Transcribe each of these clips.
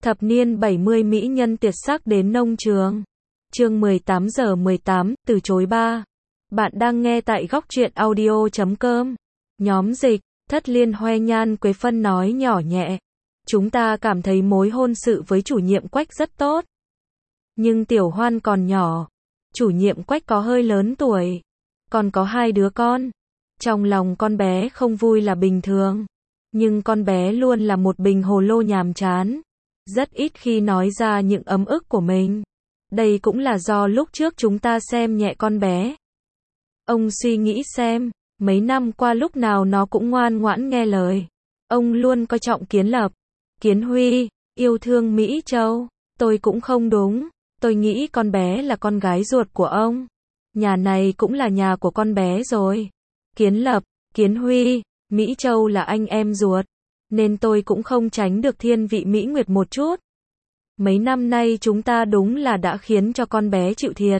Thập niên 70 mỹ nhân tuyệt sắc đến nông trường. Chương 18:18, từ chối ba. Bạn đang nghe tại góc truyện audio.com. Nhóm dịch, Thất Liên Hoe Nhan Quế Phân nói nhỏ nhẹ. Chúng ta cảm thấy mối hôn sự với chủ nhiệm Quách rất tốt. Nhưng Tiểu Hoan còn nhỏ. Chủ nhiệm Quách có hơi lớn tuổi. Còn có 2 đứa con. Trong lòng con bé không vui là bình thường. Nhưng con bé luôn là một bình hồ lô nhàm chán. Rất ít khi nói ra những ấm ức của mình. Đây cũng là do lúc trước chúng ta xem nhẹ con bé. Ông suy nghĩ xem, mấy năm qua lúc nào nó cũng ngoan ngoãn nghe lời. Ông luôn coi trọng Kiến Lập, Kiến Huy, yêu thương Mỹ Châu. Tôi cũng không đúng. Tôi nghĩ con bé là con gái ruột của ông. Nhà này cũng là nhà của con bé rồi. Kiến Lập, Kiến Huy, Mỹ Châu là anh em ruột. Nên tôi cũng không tránh được thiên vị Mỹ Nguyệt một chút. Mấy năm nay chúng ta đúng là đã khiến cho con bé chịu thiệt.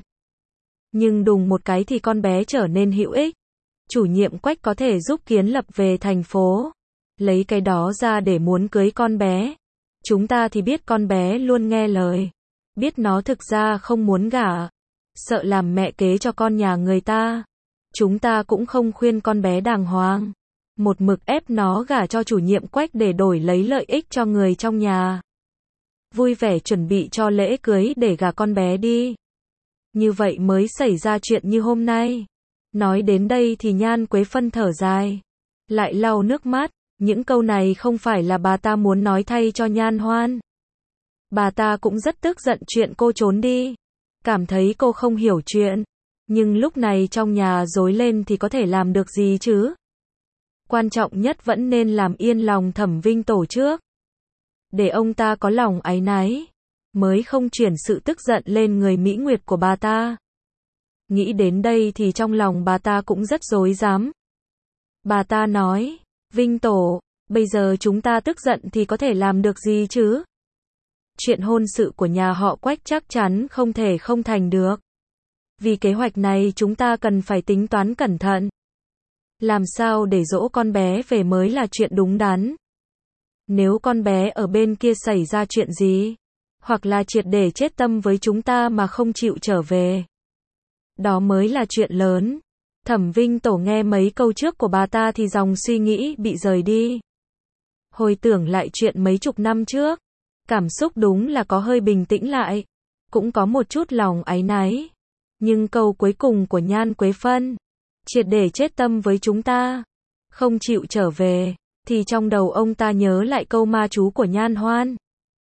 Nhưng đùng một cái thì con bé trở nên hữu ích. Chủ nhiệm Quách có thể giúp Kiến Lập về thành phố. Lấy cái đó ra để muốn cưới con bé. Chúng ta thì biết con bé luôn nghe lời. Biết nó thực ra không muốn gả. Sợ làm mẹ kế cho con nhà người ta. Chúng ta cũng không khuyên con bé đàng hoàng. Một mực ép nó gả cho chủ nhiệm Quách để đổi lấy lợi ích cho người trong nhà. Vui vẻ chuẩn bị cho lễ cưới để gả con bé đi. Như vậy mới xảy ra chuyện như hôm nay. Nói đến đây thì Nhan Quế Phân thở dài. Lại lau nước mắt. Những câu này không phải là bà ta muốn nói thay cho Nhan Hoan. Bà ta cũng rất tức giận chuyện cô trốn đi. Cảm thấy cô không hiểu chuyện. Nhưng lúc này trong nhà rối lên thì có thể làm được gì chứ? Quan trọng nhất vẫn nên làm yên lòng Thẩm Vinh Tổ trước. Để ông ta có lòng áy náy. Mới không chuyển sự tức giận lên người Mỹ Nguyệt của bà ta. Nghĩ đến đây thì trong lòng bà ta cũng rất rối rắm. Bà ta nói, Vinh Tổ, bây giờ chúng ta tức giận thì có thể làm được gì chứ? Chuyện hôn sự của nhà họ Quách chắc chắn không thể không thành được. Vì kế hoạch này chúng ta cần phải tính toán cẩn thận. Làm sao để dỗ con bé về mới là chuyện đúng đắn. Nếu con bé ở bên kia xảy ra chuyện gì, hoặc là triệt để chết tâm với chúng ta mà không chịu trở về, đó mới là chuyện lớn. Thẩm Vinh Tổ nghe mấy câu trước của bà ta thì dòng suy nghĩ bị rời đi. Hồi tưởng lại chuyện mấy chục năm trước, cảm xúc đúng là có hơi bình tĩnh lại, cũng có một chút lòng áy náy. Nhưng câu cuối cùng của Nhan Quế Phân, triệt để chết tâm với chúng ta, không chịu trở về, thì trong đầu ông ta nhớ lại câu ma chú của Nhan Hoan.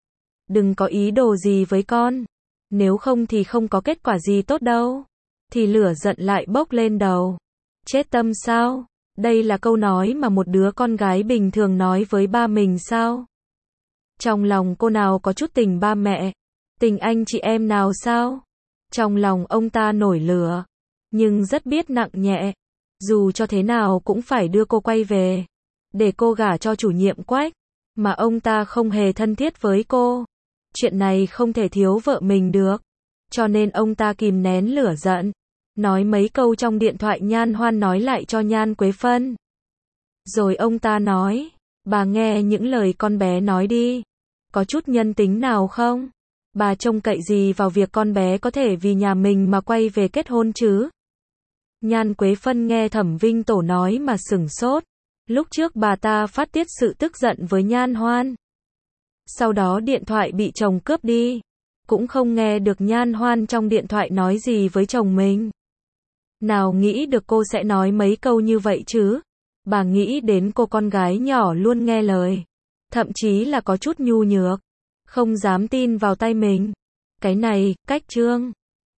Đừng có ý đồ gì với con, nếu không thì không có kết quả gì tốt đâu. Thì lửa giận lại bốc lên đầu. Chết tâm sao? Đây là câu nói mà một đứa con gái bình thường nói với ba mình sao? Trong lòng cô nào có chút tình ba mẹ, tình anh chị em nào sao? Trong lòng ông ta nổi lửa, nhưng rất biết nặng nhẹ. Dù cho thế nào cũng phải đưa cô quay về, để cô gả cho chủ nhiệm Quách, mà ông ta không hề thân thiết với cô. Chuyện này không thể thiếu vợ mình được. Cho nên ông ta kìm nén lửa giận, nói mấy câu trong điện thoại Nhan Hoan nói lại cho Nhan Quế Phân. Rồi ông ta nói, bà nghe những lời con bé nói đi. Có chút nhân tính nào không? Bà trông cậy gì vào việc con bé có thể vì nhà mình mà quay về kết hôn chứ? Nhan Quế Phân nghe Thẩm Vinh Tổ nói mà sửng sốt. Lúc trước bà ta phát tiết sự tức giận với Nhan Hoan. Sau đó điện thoại bị chồng cướp đi. Cũng không nghe được Nhan Hoan trong điện thoại nói gì với chồng mình. Nào nghĩ được cô sẽ nói mấy câu như vậy chứ? Bà nghĩ đến cô con gái nhỏ luôn nghe lời. Thậm chí là có chút nhu nhược. Không dám tin vào tay mình. Cái này, cách trương.